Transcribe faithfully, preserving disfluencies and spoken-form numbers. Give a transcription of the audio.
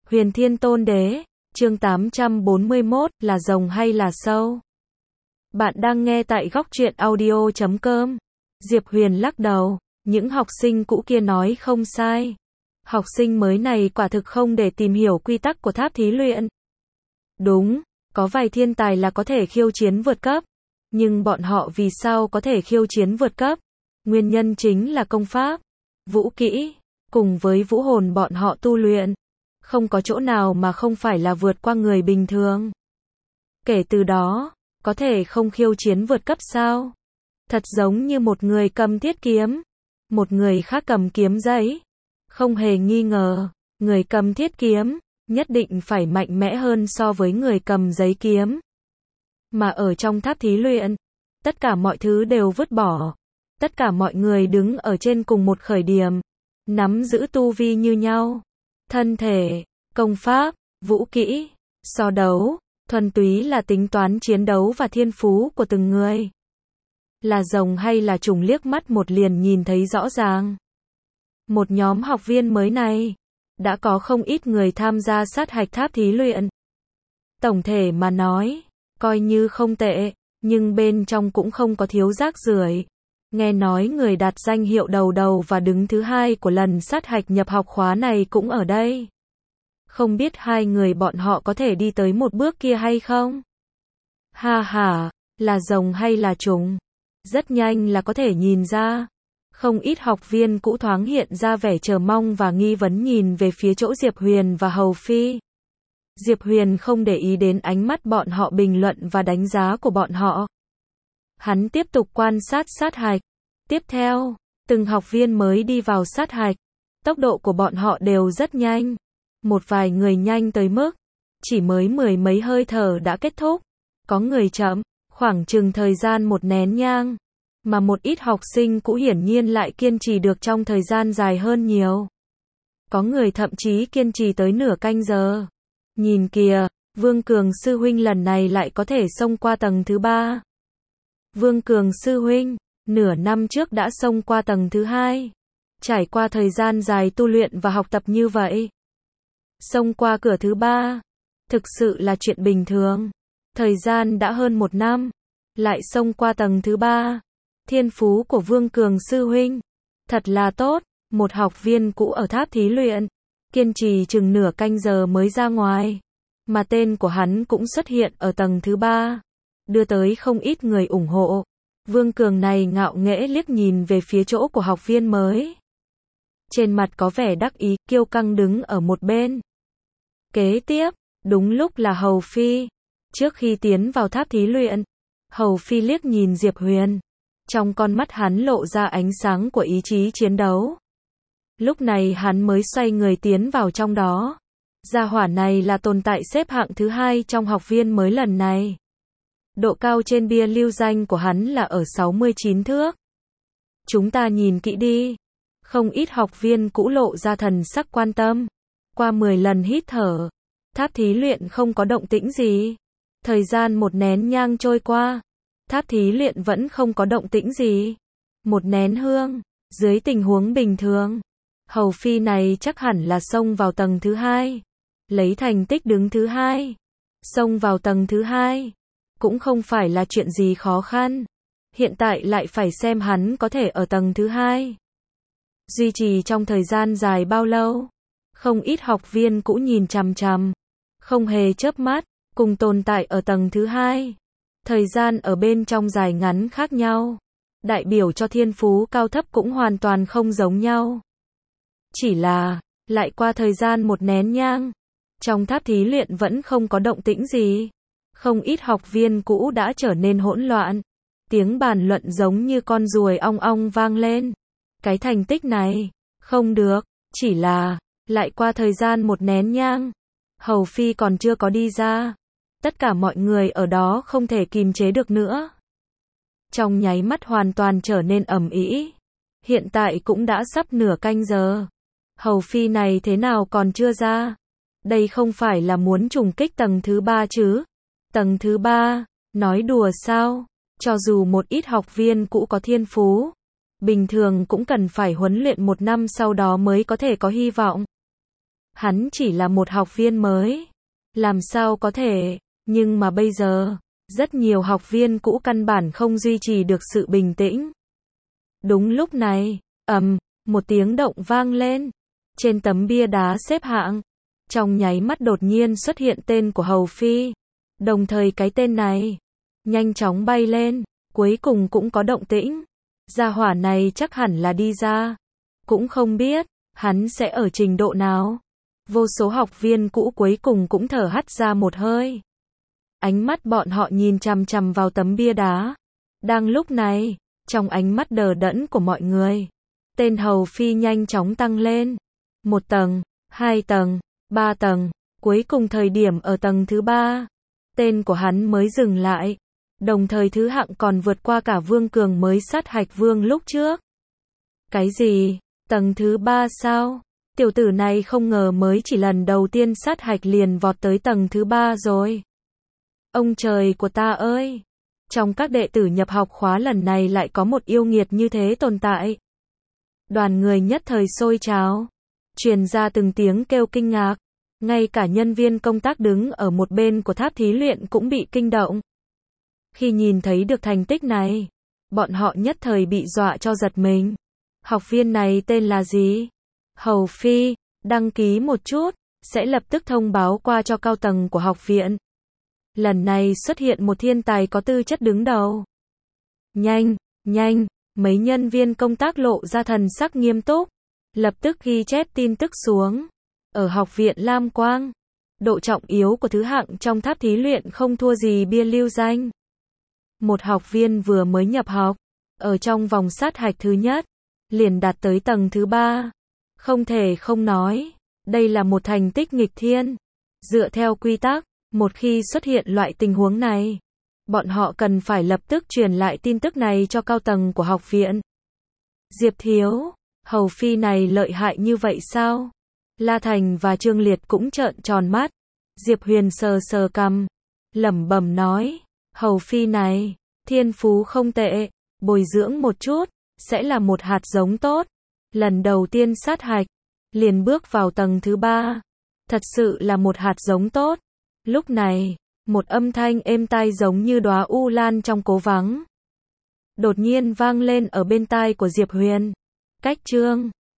Huyền Thiên Tôn Đế, chương tám trăm bốn mươi mốt, là rồng hay là sâu? Bạn đang nghe tại góc truyện audio chấm com. Diệp Huyền lắc đầu, những học sinh cũ kia nói không sai. Học sinh mới này quả thực không để tìm hiểu quy tắc của tháp thí luyện. Đúng, có vài thiên tài là có thể khiêu chiến vượt cấp. Nhưng bọn họ vì sao có thể khiêu chiến vượt cấp? Nguyên nhân chính là công pháp, vũ kỹ, cùng với vũ hồn bọn họ tu luyện. Không có chỗ nào mà không phải là vượt qua người bình thường. Kể từ đó, có thể không khiêu chiến vượt cấp sao? Thật giống như một người cầm thiết kiếm, một người khác cầm kiếm giấy. Không hề nghi ngờ, người cầm thiết kiếm, nhất định phải mạnh mẽ hơn so với người cầm giấy kiếm. Mà ở trong tháp thí luyện, tất cả mọi thứ đều vứt bỏ. Tất cả mọi người đứng ở trên cùng một khởi điểm, nắm giữ tu vi như nhau. Thân thể, công pháp, vũ kỹ, so đấu, thuần túy là tính toán chiến đấu và thiên phú của từng người. Là rồng hay là trùng liếc mắt một liền nhìn thấy rõ ràng. Một nhóm học viên mới này, đã có không ít người tham gia sát hạch tháp thí luyện. Tổng thể mà nói, coi như không tệ, nhưng bên trong cũng không có thiếu rác rưởi. Nghe nói người đạt danh hiệu đầu đầu và đứng thứ hai của lần sát hạch nhập học khóa này cũng ở đây. Không biết hai người bọn họ có thể đi tới một bước kia hay không? Ha ha, là rồng hay là trùng? Rất nhanh là có thể nhìn ra. Không ít học viên cũ thoáng hiện ra vẻ chờ mong và nghi vấn nhìn về phía chỗ Diệp Huyền và Hầu Phi. Diệp Huyền không để ý đến ánh mắt bọn họ bình luận và đánh giá của bọn họ. Hắn tiếp tục quan sát sát hạch. Tiếp theo, từng học viên mới đi vào sát hạch. Tốc độ của bọn họ đều rất nhanh. Một vài người nhanh tới mức, chỉ mới mười mấy hơi thở đã kết thúc. Có người chậm, khoảng chừng thời gian một nén nhang. Mà một ít học sinh cũ hiển nhiên lại kiên trì được trong thời gian dài hơn nhiều. Có người thậm chí kiên trì tới nửa canh giờ. Nhìn kìa, Vương Cường sư huynh lần này lại có thể xông qua tầng thứ ba. Vương Cường sư huynh, nửa năm trước đã xông qua tầng thứ hai. Trải qua thời gian dài tu luyện và học tập như vậy. Xông qua cửa thứ ba, thực sự là chuyện bình thường. Thời gian đã hơn một năm, lại xông qua tầng thứ ba. Thiên phú của Vương Cường sư huynh, thật là tốt. Một học viên cũ ở tháp thí luyện, kiên trì chừng nửa canh giờ mới ra ngoài. Mà tên của hắn cũng xuất hiện ở tầng thứ ba, đưa tới không ít người ủng hộ. Vương Cường này ngạo nghễ liếc nhìn về phía chỗ của học viên mới. Trên mặt có vẻ đắc ý, kiêu căng đứng ở một bên. Kế tiếp, đúng lúc là Hầu Phi. Trước khi tiến vào tháp thí luyện, Hầu Phi liếc nhìn Diệp Huyền. Trong con mắt hắn lộ ra ánh sáng của ý chí chiến đấu. Lúc này hắn mới xoay người tiến vào trong đó. Gia hỏa này là tồn tại xếp hạng thứ hai trong học viên mới lần này. Độ cao trên bia lưu danh của hắn là ở sáu mươi chín thước. Chúng ta nhìn kỹ đi. Không ít học viên cũ lộ ra thần sắc quan tâm. Qua mười lần hít thở, tháp thí luyện không có động tĩnh gì. Thời gian một nén nhang trôi qua, tháp thí luyện vẫn không có động tĩnh gì. Một nén hương, dưới tình huống bình thường, Hầu Phi này chắc hẳn là xông vào tầng thứ hai. Lấy thành tích đứng thứ hai. Xông vào tầng thứ hai. Cũng không phải là chuyện gì khó khăn. Hiện tại lại phải xem hắn có thể ở tầng thứ hai. Duy trì trong thời gian dài bao lâu. Không ít học viên cũ nhìn chằm chằm. Không hề chớp mắt. Cùng tồn tại ở tầng thứ hai. Thời gian ở bên trong dài ngắn khác nhau. Đại biểu cho thiên phú cao thấp cũng hoàn toàn không giống nhau. Chỉ là, lại qua thời gian một nén nhang. Trong tháp thí luyện vẫn không có động tĩnh gì. Không ít học viên cũ đã trở nên hỗn loạn. Tiếng bàn luận giống như con ruồi ong ong vang lên. Cái thành tích này, không được, chỉ là, lại qua thời gian một nén nhang. Hầu Phi còn chưa có đi ra. Tất cả mọi người ở đó không thể kìm chế được nữa. Trong nháy mắt hoàn toàn trở nên ầm ĩ. Hiện tại cũng đã sắp nửa canh giờ. Hầu Phi này thế nào còn chưa ra? Đây không phải là muốn trùng kích tầng thứ ba chứ? Tầng thứ ba, nói đùa sao? Cho dù một ít học viên cũ có thiên phú, bình thường cũng cần phải huấn luyện một năm sau đó mới có thể có hy vọng. Hắn chỉ là một học viên mới. Làm sao có thể, nhưng mà bây giờ, rất nhiều học viên cũ căn bản không duy trì được sự bình tĩnh. Đúng lúc này, ầm, một tiếng động vang lên. Trên tấm bia đá xếp hạng, trong nháy mắt đột nhiên xuất hiện tên của Hầu Phi. Đồng thời cái tên này, nhanh chóng bay lên, cuối cùng cũng có động tĩnh. Gia hỏa này chắc hẳn là đi ra. Cũng không biết, hắn sẽ ở trình độ nào. Vô số học viên cũ cuối cùng cũng thở hắt ra một hơi. Ánh mắt bọn họ nhìn chằm chằm vào tấm bia đá. Đang lúc này, trong ánh mắt đờ đẫn của mọi người, tên Hầu Phi nhanh chóng tăng lên. Một tầng, hai tầng, ba tầng, cuối cùng thời điểm ở tầng thứ ba, tên của hắn mới dừng lại. Đồng thời thứ hạng còn vượt qua cả Vương Cường mới sát hạch vương lúc trước. Cái gì? Tầng thứ ba sao? Tiểu tử này không ngờ mới chỉ lần đầu tiên sát hạch liền vọt tới tầng thứ ba rồi. Ông trời của ta ơi! Trong các đệ tử nhập học khóa lần này lại có một yêu nghiệt như thế tồn tại. Đoàn người nhất thời sôi trào, truyền ra từng tiếng kêu kinh ngạc. Ngay cả nhân viên công tác đứng ở một bên của tháp thí luyện cũng bị kinh động. Khi nhìn thấy được thành tích này, bọn họ nhất thời bị dọa cho giật mình. Học viên này tên là gì? Hầu Phi, đăng ký một chút, sẽ lập tức thông báo qua cho cao tầng của học viện. Lần này xuất hiện một thiên tài có tư chất đứng đầu. Nhanh, nhanh, mấy nhân viên công tác lộ ra thần sắc nghiêm túc, lập tức ghi chép tin tức xuống. Ở học viện Lam Quang, độ trọng yếu của thứ hạng trong tháp thí luyện không thua gì bia lưu danh. Một học viên vừa mới nhập học, ở trong vòng sát hạch thứ nhất, liền đạt tới tầng thứ ba. Không thể không nói, đây là một thành tích nghịch thiên. Dựa theo quy tắc, một khi xuất hiện loại tình huống này, bọn họ cần phải lập tức truyền lại tin tức này cho cao tầng của học viện. Diệp Thiếu, Hầu Phi này lợi hại như vậy sao? La Thành và Trương Liệt cũng trợn tròn mắt. Diệp Huyền sờ sờ cằm, lẩm bẩm nói, Hầu Phi này, thiên phú không tệ, bồi dưỡng một chút, sẽ là một hạt giống tốt. Lần đầu tiên sát hạch, liền bước vào tầng thứ ba. Thật sự là một hạt giống tốt. Lúc này, một âm thanh êm tai giống như đóa u lan trong cố vắng đột nhiên vang lên ở bên tai của Diệp Huyền. Cách chương